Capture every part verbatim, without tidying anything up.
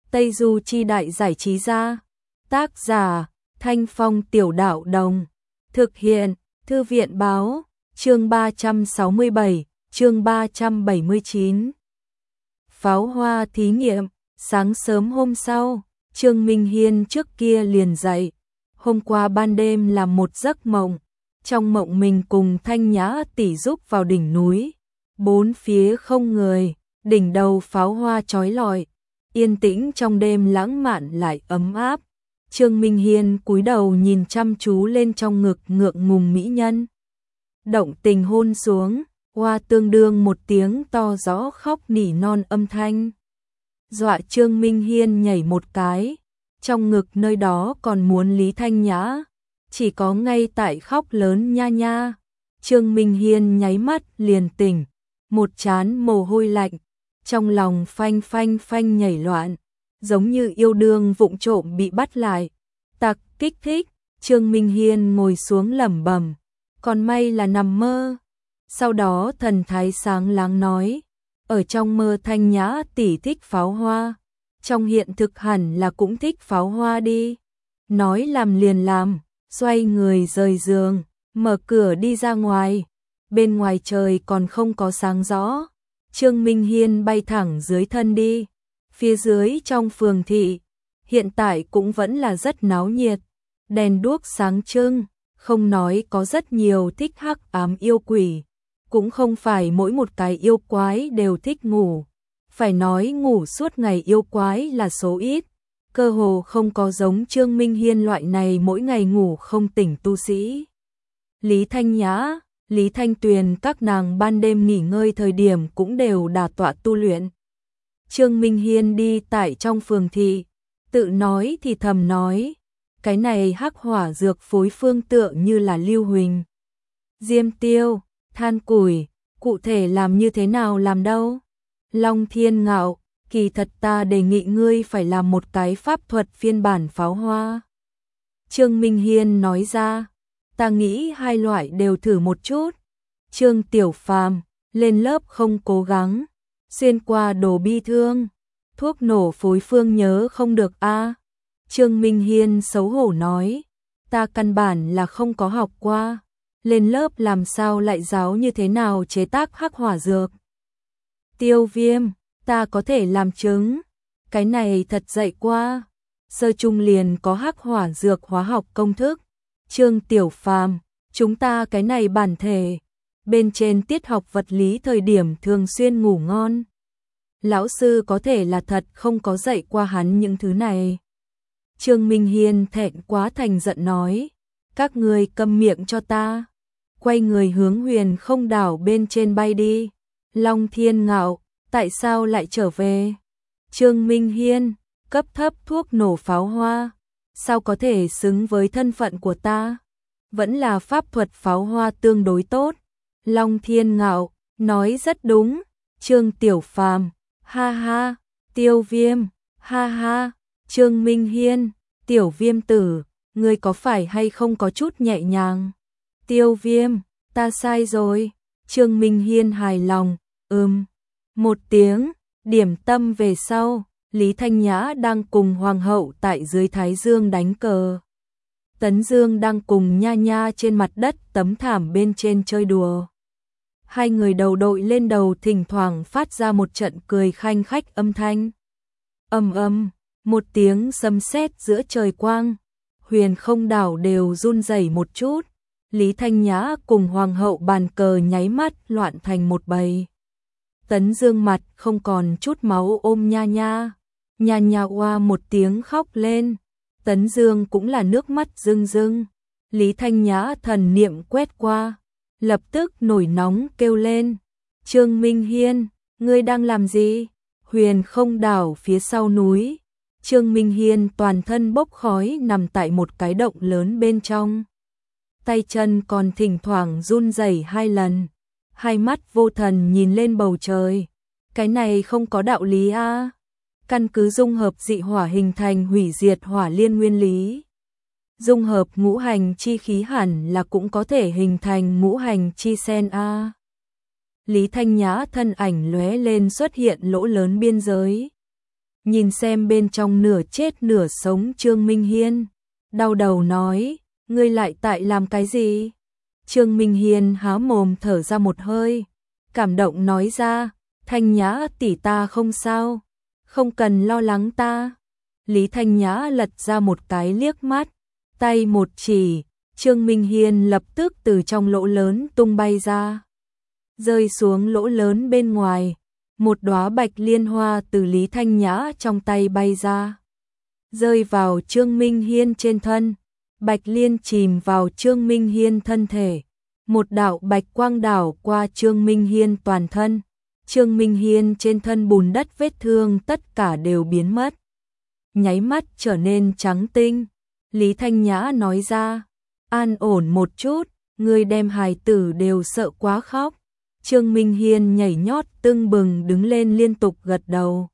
Tây Du Chi Đại Giải Trí Gia. Tác giả Thanh Phong Tiểu Đạo Đồng. Thực hiện Thư viện Báo. Chương ba trăm sáu mươi bảy, chương ba trăm bảy mươi chín. Pháo hoa thí nghiệm. Sáng sớm hôm sau, Trương Minh Hiên trước kia liền dậy. Hôm qua ban đêm làm một giấc mộng. Trong mộng mình cùng Thanh Nhã tỷ giúp vào đỉnh núi. Bốn phía không người, đỉnh đầu pháo hoa chói lọi. Yên tĩnh trong đêm lãng mạn lại ấm áp. Trương Minh Hiên cúi đầu nhìn chăm chú lên trong ngực ngượng ngùng mỹ nhân. Động tình hôn xuống, hoa tương đương một tiếng to rõ khóc nỉ non âm thanh. Dọa Trương Minh Hiên nhảy một cái, trong ngực nơi đó còn muốn Lý Thanh Nhã, chỉ có ngay tại khóc lớn nha nha. Trương Minh Hiên nháy mắt liền tỉnh, một trán mồ hôi lạnh, trong lòng phanh phanh phanh nhảy loạn, giống như yêu đương vụng trộm bị bắt lại. Tặc kích thích, Trương Minh Hiên ngồi xuống lẩm bẩm, còn may là nằm mơ. Sau đó thần thái sáng láng nói, ở trong mơ Thanh Nhã tỷ thích pháo hoa, trong hiện thực hẳn là cũng thích pháo hoa đi. Nói làm liền làm, xoay người rời giường, mở cửa đi ra ngoài. Bên ngoài trời còn không có sáng rõ. Trương Minh Hiên bay thẳng dưới thân đi. Phía dưới trong phường thị, hiện tại cũng vẫn là rất náo nhiệt. Đèn đuốc sáng trưng, không nói có rất nhiều thích hắc ám yêu quỷ. Cũng không phải mỗi một cái yêu quái đều thích ngủ. Phải nói ngủ suốt ngày yêu quái là số ít. Cơ hồ không có giống Trương Minh Hiên loại này mỗi ngày ngủ không tỉnh tu sĩ. Lý Thanh Nhã, Lý Thanh Tuyền các nàng ban đêm nghỉ ngơi thời điểm cũng đều đả tọa tu luyện. Trương Minh Hiên đi tại trong phường thị, tự nói thì thầm nói, cái này hắc hỏa dược phối phương tựa như là lưu huỳnh, diêm tiêu, than củi, cụ thể làm như thế nào làm đâu? Long Thiên Ngạo, kỳ thật ta đề nghị ngươi phải làm một cái pháp thuật phiên bản pháo hoa. Trương Minh Hiên nói ra, ta nghĩ hai loại đều thử một chút. Trương Tiểu Phàm, lên lớp không cố gắng, xuyên qua đồ bi thương, thuốc nổ phối phương nhớ không được a. À. Trương Minh Hiên xấu hổ nói, ta căn bản là không có học qua, lên lớp làm sao lại giáo như thế nào chế tác hắc hỏa dược. Tiêu Viêm, ta có thể làm chứng, cái này thật dạy qua, sơ trung liền có hắc hỏa dược hóa học công thức. Trương Tiểu Phàm, chúng ta cái này bản thể, bên trên tiết học vật lý thời điểm thường xuyên ngủ ngon. Lão sư có thể là thật không có dạy qua hắn những thứ này. Trương Minh Hiên thẹn quá thành giận nói, các ngươi câm miệng cho ta. Quay người hướng Huyền Không đảo bên trên bay đi. Long Thiên Ngạo, tại sao lại trở về? Trương Minh Hiên, cấp thấp thuốc nổ pháo hoa, sao có thể xứng với thân phận của ta? Vẫn là pháp thuật pháo hoa tương đối tốt. Long Thiên Ngạo, nói rất đúng. Trương Tiểu Phàm, ha ha. Tiêu Viêm, ha ha. Trương Minh Hiên, Tiểu Viêm tử, ngươi có phải hay không có chút nhẹ nhàng? Tiêu Viêm, ta sai rồi. Trương Minh Hiên hài lòng, ừm. Một tiếng, điểm tâm về sau, Lý Thanh Nhã đang cùng Hoàng hậu tại dưới Thái Dương đánh cờ. Tấn Dương đang cùng Nha Nha trên mặt đất tấm thảm bên trên chơi đùa. Hai người đầu đội lên đầu thỉnh thoảng phát ra một trận cười khanh khách âm thanh. Ầm ầm, một tiếng sấm sét giữa trời quang, Huyền Không đảo đều run rẩy một chút. Lý Thanh Nhã cùng Hoàng hậu bàn cờ nháy mắt loạn thành một bầy. Tấn Dương mặt không còn chút máu ôm Nha Nha. Nha Nha oa một tiếng khóc lên. Tấn Dương cũng là nước mắt rưng rưng. Lý Thanh Nhã thần niệm quét qua, lập tức nổi nóng kêu lên. Trương Minh Hiên, ngươi đang làm gì? Huyền Không đảo phía sau núi. Trương Minh Hiên toàn thân bốc khói nằm tại một cái động lớn bên trong. Tay chân còn thỉnh thoảng run rẩy hai lần. Hai mắt vô thần nhìn lên bầu trời. Cái này không có đạo lý a. À. Căn cứ dung hợp dị hỏa hình thành hủy diệt hỏa liên nguyên lý. Dung hợp ngũ hành chi khí hẳn là cũng có thể hình thành ngũ hành chi sen a. À. Lý Thanh Nhã thân ảnh lóe lên xuất hiện lỗ lớn biên giới. nhìn xem bên trong nửa chết nửa sống Trương Minh Hiên, đau đầu nói, ngươi lại tại làm cái gì? Trương Minh Hiên há mồm thở ra một hơi, cảm động nói ra, Thanh Nhã tỷ ta không sao, không cần lo lắng ta. Lý Thanh Nhã lật ra một cái liếc mắt, tay một chỉ, Trương Minh Hiên lập tức từ trong lỗ lớn tung bay ra, rơi xuống lỗ lớn bên ngoài, một đóa bạch liên hoa từ Lý Thanh Nhã trong tay bay ra, rơi vào Trương Minh Hiên trên thân, bạch liên chìm vào Trương Minh Hiên thân thể, một đạo bạch quang đảo qua Trương Minh Hiên toàn thân, Trương Minh Hiên trên thân bùn đất vết thương tất cả đều biến mất, nháy mắt trở nên trắng tinh. Lý Thanh Nhã nói ra, an ổn một chút, ngươi đem hài tử đều sợ quá khóc. Trương Minh Hiên nhảy nhót tưng bừng đứng lên liên tục gật đầu.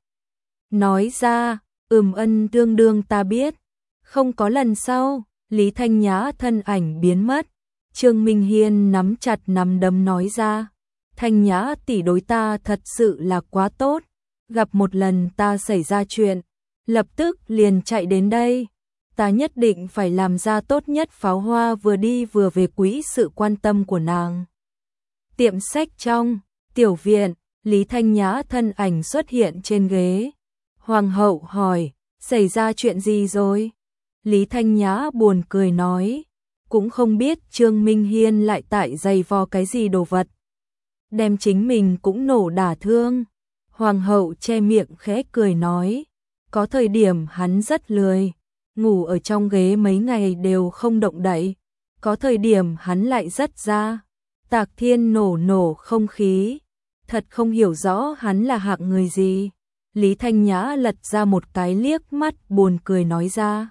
Nói ra, ừm ân đương đương ta biết, không có lần sau. Lý Thanh Nhã thân ảnh biến mất. Trương Minh Hiên nắm chặt nắm đấm nói ra, Thanh Nhã tỷ đối ta thật sự là quá tốt, gặp một lần ta xảy ra chuyện, lập tức liền chạy đến đây. Ta nhất định phải làm ra tốt nhất pháo hoa vừa đi vừa về quý sự quan tâm của nàng. Tiệm sách trong, tiểu viện, Lý Thanh Nhã thân ảnh xuất hiện trên ghế. Hoàng hậu hỏi, xảy ra chuyện gì rồi? Lý Thanh Nhã buồn cười nói, cũng không biết Trương Minh Hiên lại tại giày vò cái gì đồ vật, đem chính mình cũng nổ đả thương. Hoàng hậu che miệng khẽ cười nói, có thời điểm hắn rất lười, ngủ ở trong ghế mấy ngày đều không động đậy, có thời điểm hắn lại rất ra, tạc thiên nổ nổ không khí, thật không hiểu rõ hắn là hạng người gì. Lý Thanh Nhã lật ra một cái liếc mắt buồn cười nói ra,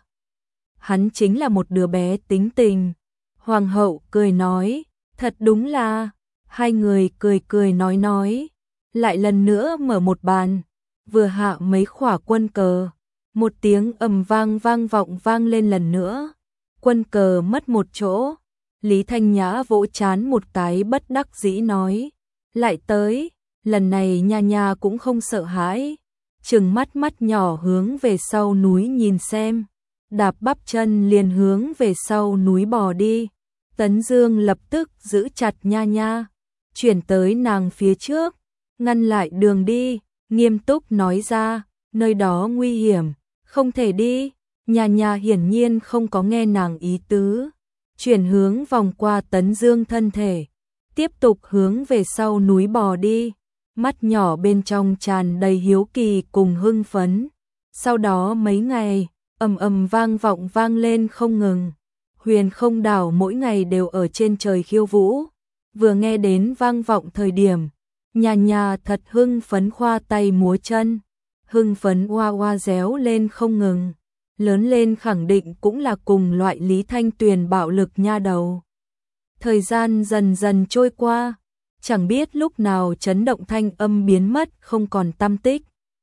hắn chính là một đứa bé tính tình. Hoàng hậu cười nói, thật đúng là. Hai người cười cười nói nói, lại lần nữa mở một bàn, vừa hạ mấy khỏa quân cờ, một tiếng ầm vang vang vọng vang lên lần nữa, quân cờ mất một chỗ. Lý Thanh Nhã vỗ chán một cái bất đắc dĩ nói, lại tới, lần này nha nha cũng không sợ hãi, trừng mắt mắt nhỏ hướng về sau núi nhìn xem, đạp bắp chân liền hướng về sau núi bò đi. Tấn Dương lập tức giữ chặt nha nha, chuyển tới nàng phía trước, ngăn lại đường đi, nghiêm túc nói ra, nơi đó nguy hiểm, không thể đi. Nha nha hiển nhiên không có nghe nàng ý tứ, chuyển hướng vòng qua Tấn Dương thân thể, tiếp tục hướng về sau núi bò đi, mắt nhỏ bên trong tràn đầy hiếu kỳ cùng hưng phấn. Sau đó mấy ngày, ầm ầm vang vọng vang lên không ngừng, Huyền Không Đảo mỗi ngày đều ở trên trời khiêu vũ. Vừa nghe đến vang vọng thời điểm, nhà nhà thật hưng phấn khoa tay múa chân, hưng phấn oa oa réo lên không ngừng, lớn lên khẳng định cũng là cùng loại Lý Thanh Tuyền bạo lực nha đầu. Thời gian dần dần trôi qua, chẳng biết lúc nào chấn động thanh âm biến mất không còn tăm tích.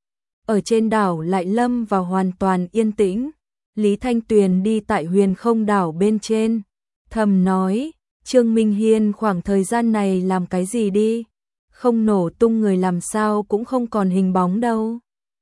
Ở trên đảo lại lâm vào hoàn toàn yên tĩnh. Lý Thanh Tuyền đi tại Huyền Không Đảo bên trên, thầm nói, Trương Minh Hiên khoảng thời gian này làm cái gì đi, không nổ tung người làm sao cũng không còn hình bóng đâu.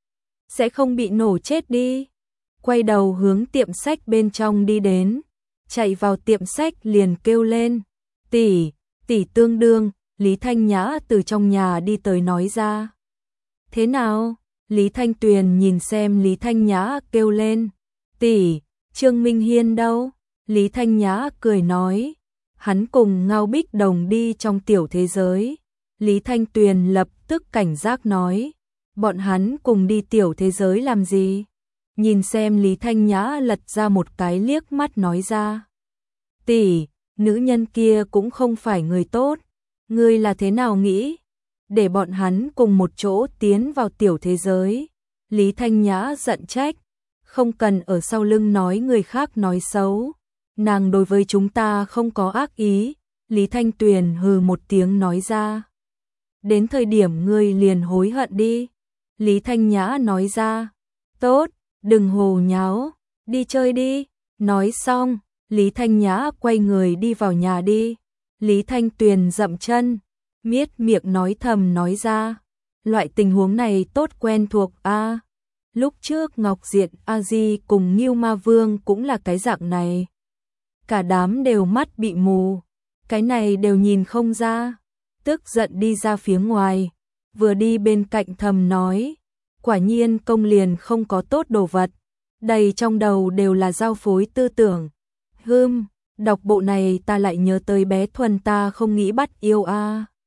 Sẽ không bị nổ chết đi. Quay đầu hướng tiệm sách bên trong đi đến, chạy vào tiệm sách liền kêu lên, tỷ, tỷ tương đương. Lý Thanh Nhã từ trong nhà đi tới nói ra. Thế nào? Lý Thanh Tuyền nhìn xem Lý Thanh Nhã kêu lên, tỷ, Trương Minh Hiên đâu? Lý Thanh Nhã cười nói, hắn cùng Ngao Bích Đồng đi trong tiểu thế giới. Lý Thanh Tuyền lập tức cảnh giác nói, bọn hắn cùng đi tiểu thế giới làm gì? Nhìn xem Lý Thanh Nhã lật ra một cái liếc mắt nói ra, tỷ, nữ nhân kia cũng không phải người tốt, ngươi là thế nào nghĩ? Để bọn hắn cùng một chỗ tiến vào tiểu thế giới. Lý Thanh Nhã giận trách, không cần ở sau lưng nói người khác nói xấu, nàng đối với chúng ta không có ác ý. Lý Thanh Tuyền hừ một tiếng nói ra, đến thời điểm ngươi liền hối hận đi. Lý Thanh Nhã nói ra, tốt, đừng hồ nháo, đi chơi đi. Nói xong, Lý Thanh Nhã quay người đi vào nhà đi. Lý Thanh Tuyền dậm chân, miết miệng nói thầm nói ra, loại tình huống này tốt quen thuộc a. Lúc trước Ngọc Diện A Di cùng Ngưu Ma Vương cũng là cái dạng này. Cả đám đều mắt bị mù, cái này đều nhìn không ra. Tức giận đi ra phía ngoài, vừa đi bên cạnh thầm nói, quả nhiên công liền không có tốt đồ vật, đầy trong đầu đều là giao phối tư tưởng. Hưm, đọc bộ này ta lại nhớ tới bé Thuần ta không nghĩ bắt yêu a.